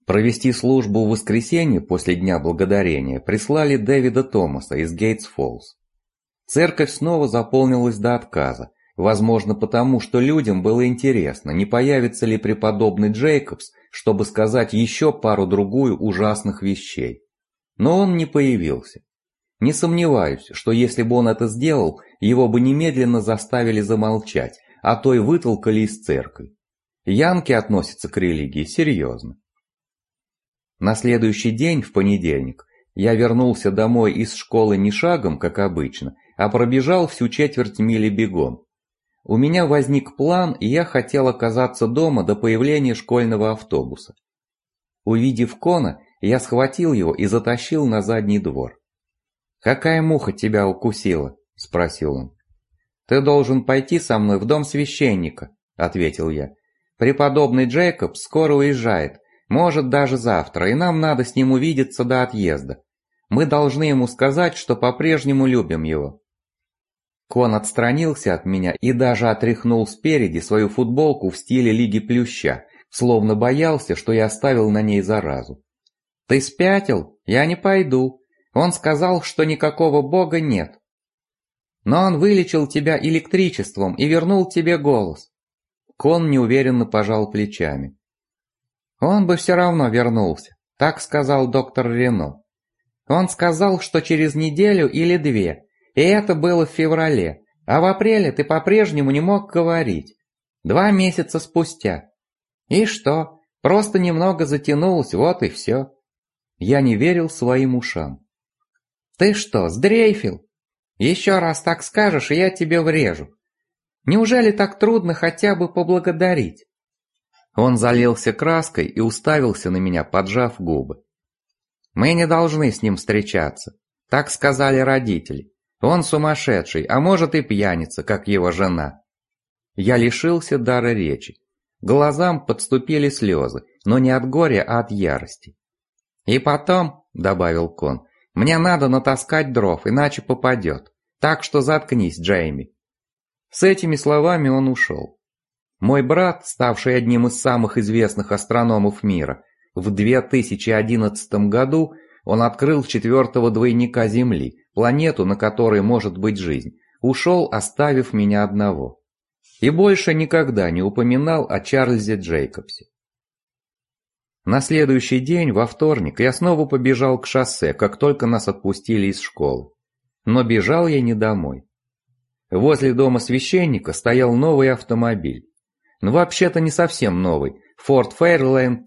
Провести службу в воскресенье после Дня Благодарения прислали Дэвида Томаса из Гейтс-Фоллс. Церковь снова заполнилась до отказа, возможно потому, что людям было интересно, не появится ли преподобный Джейкобс, чтобы сказать еще пару-другую ужасных вещей. Но он не появился. Не сомневаюсь, что если бы он это сделал, его бы немедленно заставили замолчать, а то и вытолкали из церкви. Янки относятся к религии серьезно. На следующий день, в понедельник, я вернулся домой из школы не шагом, как обычно, а пробежал всю четверть мили бегом. У меня возник план, и я хотел оказаться дома до появления школьного автобуса. Увидев Кона, я схватил его и затащил на задний двор. «Какая муха тебя укусила?» – спросил он. «Ты должен пойти со мной в дом священника», – ответил я. «Преподобный Джейкоб скоро уезжает, может даже завтра, и нам надо с ним увидеться до отъезда. Мы должны ему сказать, что по-прежнему любим его». Кон отстранился от меня и даже отряхнул спереди свою футболку в стиле Лиги Плюща, словно боялся, что я оставил на ней заразу. «Ты спятил? Я не пойду. Он сказал, что никакого бога нет. Но он вылечил тебя электричеством и вернул тебе голос». Кон неуверенно пожал плечами. «Он бы все равно вернулся», — так сказал доктор Рено. «Он сказал, что через неделю или две, и это было в феврале, а в апреле ты по-прежнему не мог говорить. 2 месяца спустя. И что? Просто немного затянулось, вот и все». Я не верил своим ушам. «Ты что, сдрейфил? Еще раз так скажешь, и я тебе врежу. Неужели так трудно хотя бы поблагодарить?» Он залился краской и уставился на меня, поджав губы. «Мы не должны с ним встречаться. Так сказали родители. Он сумасшедший, а может и пьяница, как его жена». Я лишился дара речи. Глазам подступили слезы, но не от горя, а от ярости. «И потом», — добавил Кон, — «мне надо натаскать дров, иначе попадет. Так что заткнись, Джейми». С этими словами он ушел. Мой брат, ставший одним из самых известных астрономов мира, в 2011 году он открыл 4-го двойника Земли, планету, на которой может быть жизнь, ушел, оставив меня одного. И больше никогда не упоминал о Чарльзе Джейкобсе. На следующий день, во вторник, я снова побежал к шоссе, как только нас отпустили из школы. Но бежал я не домой. Возле дома священника стоял новый автомобиль. Но вообще-то не совсем новый. Ford Fairlane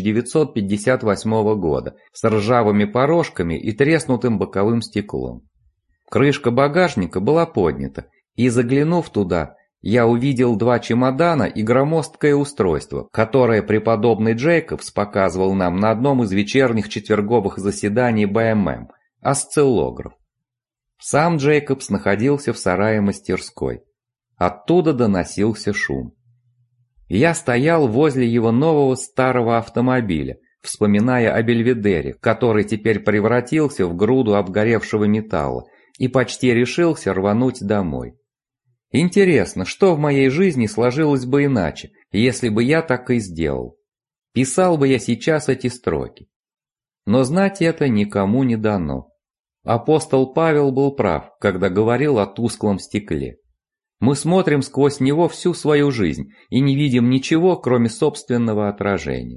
1958 года с ржавыми порожками и треснутым боковым стеклом. Крышка багажника была поднята, и заглянув туда, я увидел 2 чемодана и громоздкое устройство, которое преподобный Джейкобс показывал нам на одном из вечерних четверговых заседаний БММ – осциллограф. Сам Джейкобс находился в сарае-мастерской. Оттуда доносился шум. Я стоял возле его нового старого автомобиля, вспоминая о Бельведере, который теперь превратился в груду обгоревшего металла, и почти решился рвануть домой. Интересно, что в моей жизни сложилось бы иначе, если бы я так и сделал? Писал бы я сейчас эти строки. Но знать это никому не дано. Апостол Павел был прав, когда говорил о тусклом стекле. Мы смотрим сквозь него всю свою жизнь и не видим ничего, кроме собственного отражения.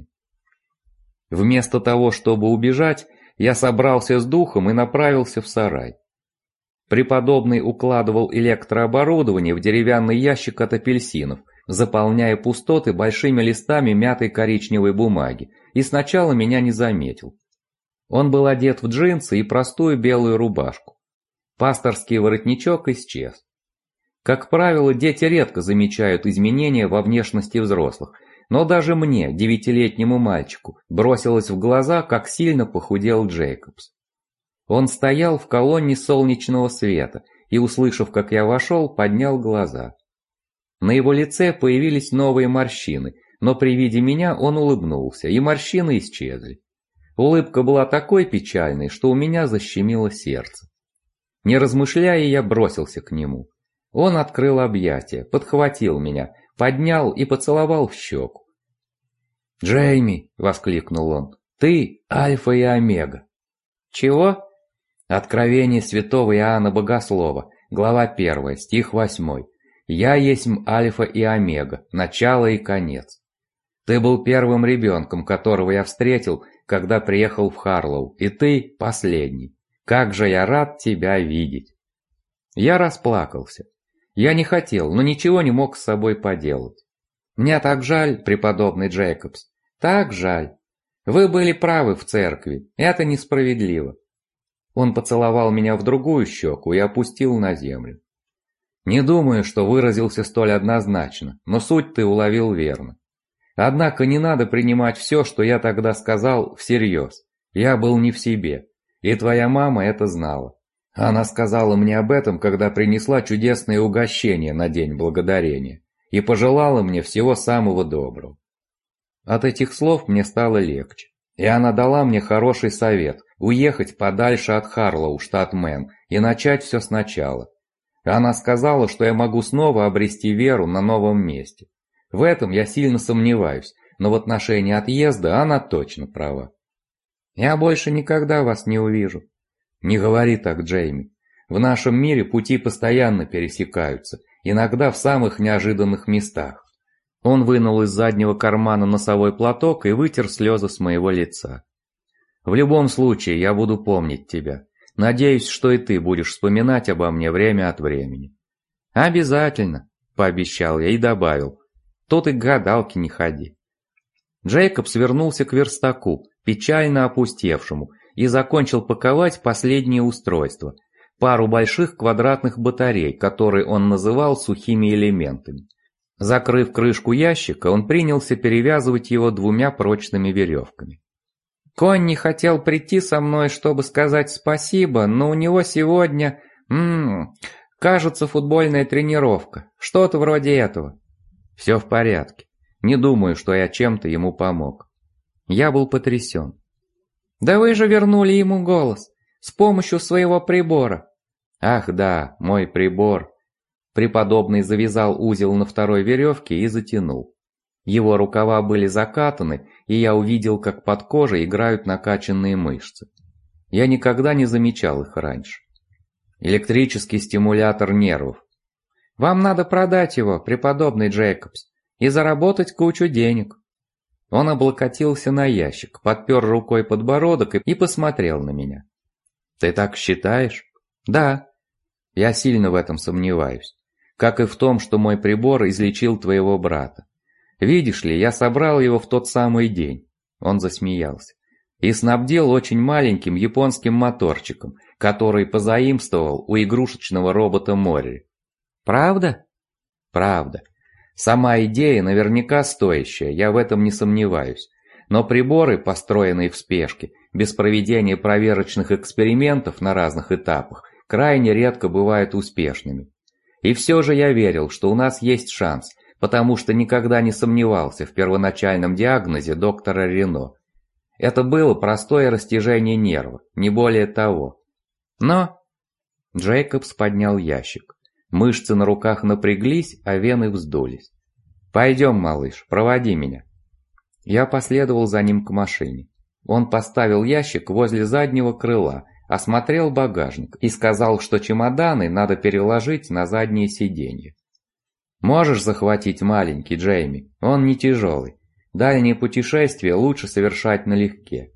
Вместо того, чтобы убежать, я собрался с духом и направился в сарай. Преподобный укладывал электрооборудование в деревянный ящик от апельсинов, заполняя пустоты большими листами мятой коричневой бумаги, и сначала меня не заметил. Он был одет в джинсы и простую белую рубашку. Пасторский воротничок исчез. Как правило, дети редко замечают изменения во внешности взрослых, но даже мне, 9-летнему мальчику, бросилось в глаза, как сильно похудел Джейкобс. Он стоял в колонне солнечного света и, услышав, как я вошел, поднял глаза. На его лице появились новые морщины, но при виде меня он улыбнулся, и морщины исчезли. Улыбка была такой печальной, что у меня защемило сердце. Не размышляя, я бросился к нему. Он открыл объятия, подхватил меня, поднял и поцеловал в щеку. «Джейми!» — воскликнул он. «Ты Альфа и Омега!» «Чего?» Откровение святого Иоанна Богослова, глава 1, стих 8. «Я есмь Альфа и Омега, начало и конец». Ты был первым ребенком, которого я встретил, когда приехал в Харлоу, и ты последний. Как же я рад тебя видеть!» Я расплакался. Я не хотел, но ничего не мог с собой поделать. «Мне так жаль, преподобный Джейкобс, так жаль. Вы были правы в церкви, это несправедливо». Он поцеловал меня в другую щеку и опустил на землю. «Не думаю, что выразился столь однозначно, но суть ты уловил верно. Однако не надо принимать все, что я тогда сказал, всерьез. Я был не в себе, и твоя мама это знала. Она сказала мне об этом, когда принесла чудесное угощение на День Благодарения, и пожелала мне всего самого доброго». От этих слов мне стало легче, и она дала мне хороший совет – уехать подальше от Харлоу, штат Мэн, и начать все сначала. Она сказала, что я могу снова обрести веру на новом месте. В этом я сильно сомневаюсь, но в отношении отъезда она точно права. «Я больше никогда вас не увижу». «Не говори так, Джейми. В нашем мире пути постоянно пересекаются, иногда в самых неожиданных местах». Он вынул из заднего кармана носовой платок и вытер слезы с моего лица. «В любом случае, я буду помнить тебя. Надеюсь, что и ты будешь вспоминать обо мне время от времени». «Обязательно», — пообещал я и добавил. «Тут и к гадалке не ходи». Джейкоб свернулся к верстаку, печально опустевшему, и закончил паковать последнее устройство – пару больших квадратных батарей, которые он называл сухими элементами. Закрыв крышку ящика, он принялся перевязывать его 2 прочными веревками. «Конни хотел прийти со мной, чтобы сказать спасибо, но у него сегодня, кажется, футбольная тренировка, что-то вроде этого». «Все в порядке. Не думаю, что я чем-то ему помог». Я был потрясен. «Да вы же вернули ему голос с помощью своего прибора». «Ах да, мой прибор». Преподобный завязал узел на второй веревке и затянул. Его рукава были закатаны, и я увидел, как под кожей играют накачанные мышцы. Я никогда не замечал их раньше. Электрический стимулятор нервов. «Вам надо продать его, преподобный Джейкобс, и заработать кучу денег». Он облокотился на ящик, подпер рукой подбородок и посмотрел на меня. «Ты так считаешь?» «Да». «Я сильно в этом сомневаюсь. Как и в том, что мой прибор излечил твоего брата. Видишь ли, я собрал его в тот самый день». Он засмеялся. «И снабдил очень маленьким японским моторчиком, который позаимствовал у игрушечного робота Морри». «Правда?» «Правда. Сама идея наверняка стоящая, я в этом не сомневаюсь. Но приборы, построенные в спешке, без проведения проверочных экспериментов на разных этапах, крайне редко бывают успешными. И все же я верил, что у нас есть шанс, потому что никогда не сомневался в первоначальном диагнозе доктора Рено. Это было простое растяжение нерва, не более того. Но...» Джейкобс поднял ящик. Мышцы на руках напряглись, а вены вздулись. «Пойдем, малыш, проводи меня». Я последовал за ним к машине. Он поставил ящик возле заднего крыла, осмотрел багажник и сказал, что чемоданы надо переложить на заднее сиденье. «Можешь захватить маленький, Джейми, он не тяжелый. Дальние путешествия лучше совершать налегке».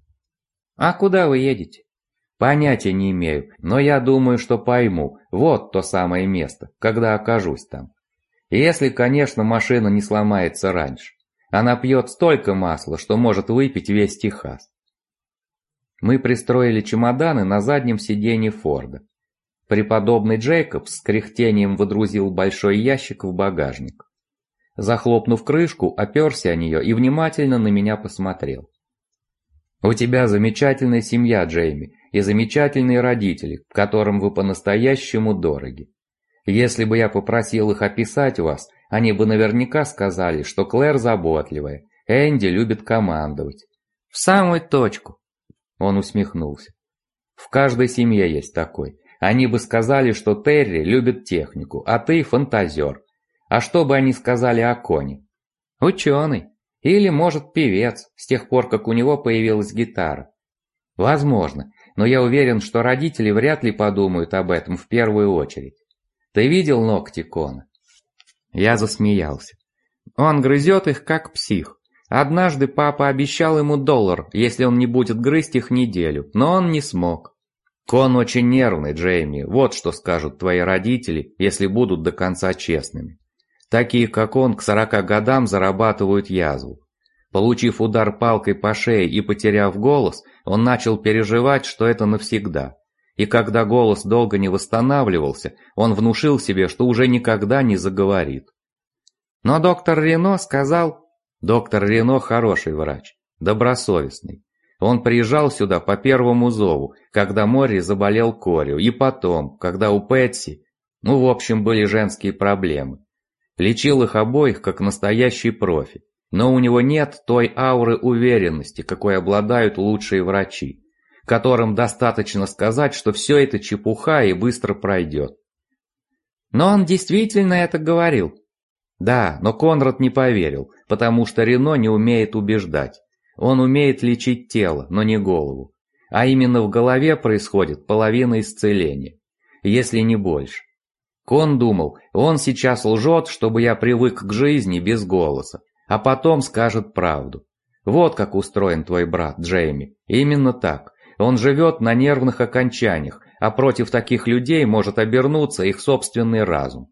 «А куда вы едете?» «Понятия не имею, но я думаю, что пойму. Вот то самое место, когда окажусь там. Если, конечно, машина не сломается раньше. Она пьет столько масла, что может выпить весь Техас». Мы пристроили чемоданы на заднем сиденье Форда. Преподобный Джейкоб с кряхтением выдрузил большой ящик в багажник. Захлопнув крышку, оперся о нее и внимательно на меня посмотрел. «У тебя замечательная семья, Джейми, и замечательные родители, которым вы по-настоящему дороги. Если бы я попросил их описать вас, они бы наверняка сказали, что Клэр заботливая, Энди любит командовать». «В самую точку», — он усмехнулся. «В каждой семье есть такой. Они бы сказали, что Терри любит технику, а ты фантазер. А что бы они сказали о Коне?» «Ученый. Или, может, певец, с тех пор, как у него появилась гитара. Возможно, но я уверен, что родители вряд ли подумают об этом в первую очередь. Ты видел ногти Кона? Я засмеялся. Он грызет их, как псих. Однажды папа обещал ему $1, если он не будет грызть их неделю, но он не смог. Кон очень нервный, Джейми, вот что скажут твои родители, если будут до конца честными. Такие, как он, к 40 годам зарабатывают язву. Получив удар палкой по шее и потеряв голос, он начал переживать, что это навсегда. И когда голос долго не восстанавливался, он внушил себе, что уже никогда не заговорит. Но доктор Рено сказал... Доктор Рено хороший врач, добросовестный. Он приезжал сюда по первому зову, когда Морри заболел корью, и потом, когда у Пэтси... в общем, были женские проблемы. Лечил их обоих как настоящий профи. Но у него нет той ауры уверенности, какой обладают лучшие врачи, которым достаточно сказать, что все это чепуха и быстро пройдет. Но он действительно это говорил. Да, но Конрад не поверил, потому что Рено не умеет убеждать. Он умеет лечить тело, но не голову. А именно в голове происходит половина исцеления, если не больше. Кон думал, он сейчас лжет, чтобы я привык к жизни без голоса, а потом скажет правду. Вот как устроен твой брат, Джейми. Именно так. Он живет на нервных окончаниях, а против таких людей может обернуться их собственный разум.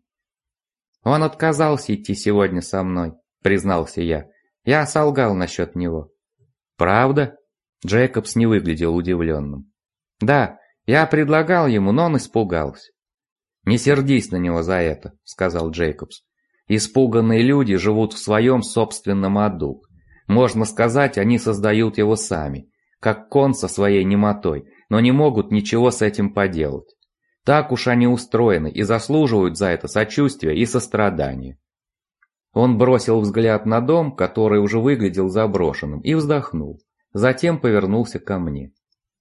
Он отказался идти сегодня со мной, признался я. Я солгал насчет него. Правда? Джейкобс не выглядел удивленным. Да, я предлагал ему, но он испугался. Не сердись на него за это, сказал Джейкобс. Испуганные люди живут в своем собственном аду. Можно сказать, они создают его сами, как Кон со своей немотой, но не могут ничего с этим поделать. Так уж они устроены и заслуживают за это сочувствия и сострадания. Он бросил взгляд на дом, который уже выглядел заброшенным, и вздохнул. Затем повернулся ко мне.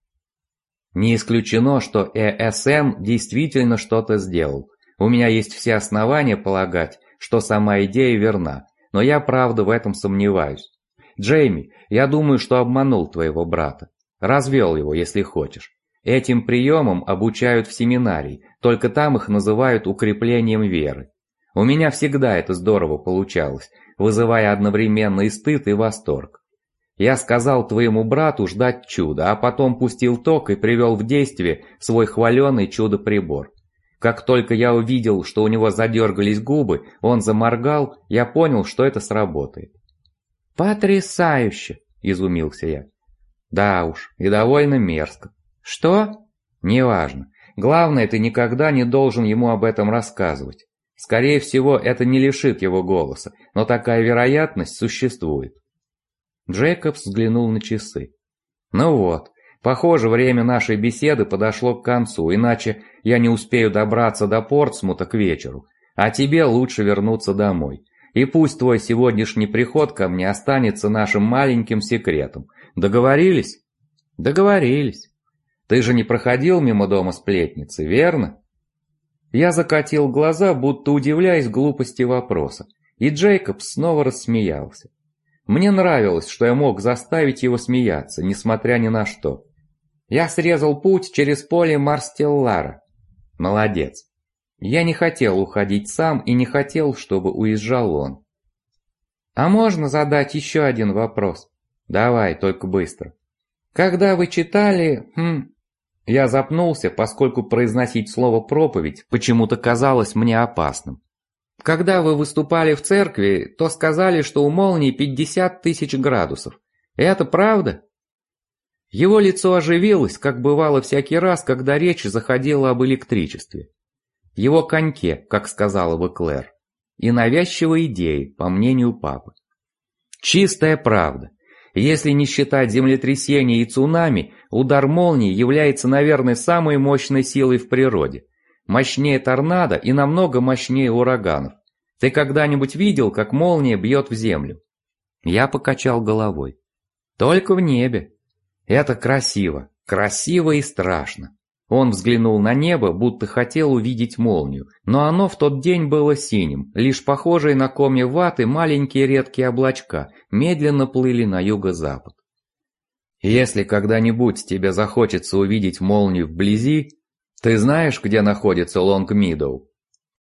Не исключено, что ЭСН действительно что-то сделал. У меня есть все основания полагать, что сама идея верна, но я правда в этом сомневаюсь. Джейми, я думаю, что обманул твоего брата. Развел его, если хочешь. Этим приемам обучают в семинарии, только там их называют укреплением веры. У меня всегда это здорово получалось, вызывая одновременно и стыд, и восторг. Я сказал твоему брату ждать чуда, а потом пустил ток и привел в действие свой хваленый чудо-прибор. Как только я увидел, что у него задергались губы, он заморгал, я понял, что это сработает. «Потрясающе!» – изумился я. «Да уж, и довольно мерзко». «Что?» «Неважно. Главное, ты никогда не должен ему об этом рассказывать. Скорее всего, это не лишит его голоса, но такая вероятность существует». Джейкобс взглянул на часы. «Ну вот, похоже, время нашей беседы подошло к концу, иначе я не успею добраться до Портсмута к вечеру, а тебе лучше вернуться домой. И пусть твой сегодняшний приход ко мне останется нашим маленьким секретом. Договорились?» «Договорились. Ты же не проходил мимо дома сплетницы, верно?» Я закатил глаза, будто удивляясь глупости вопроса, и Джейкобс снова рассмеялся. Мне нравилось, что я мог заставить его смеяться, несмотря ни на что. Я срезал путь через поле Марстеллара. Молодец. Я не хотел уходить сам и не хотел, чтобы уезжал он. А можно задать еще один вопрос? Давай, только быстро. Когда вы читали... Я запнулся, поскольку произносить слово «проповедь» почему-то казалось мне опасным. Когда вы выступали в церкви, то сказали, что у молнии 50 000 градусов. Это правда? Его лицо оживилось, как бывало всякий раз, когда речь заходила об электричестве. Его коньке, как сказала бы Клэр. И навязчивой идеи, по мнению папы. Чистая правда. Если не считать землетрясений и цунами, удар молнии является, наверное, самой мощной силой в природе. Мощнее торнадо и намного мощнее ураганов. Ты когда-нибудь видел, как молния бьет в землю? Я покачал головой. Только в небе. Это красиво, красиво и страшно. Он взглянул на небо, будто хотел увидеть молнию, но оно в тот день было синим, лишь похожие на комья ваты маленькие редкие облачка медленно плыли на юго-запад. Если когда-нибудь тебе захочется увидеть молнию вблизи, ты знаешь, где находится Лонг-Мидоу?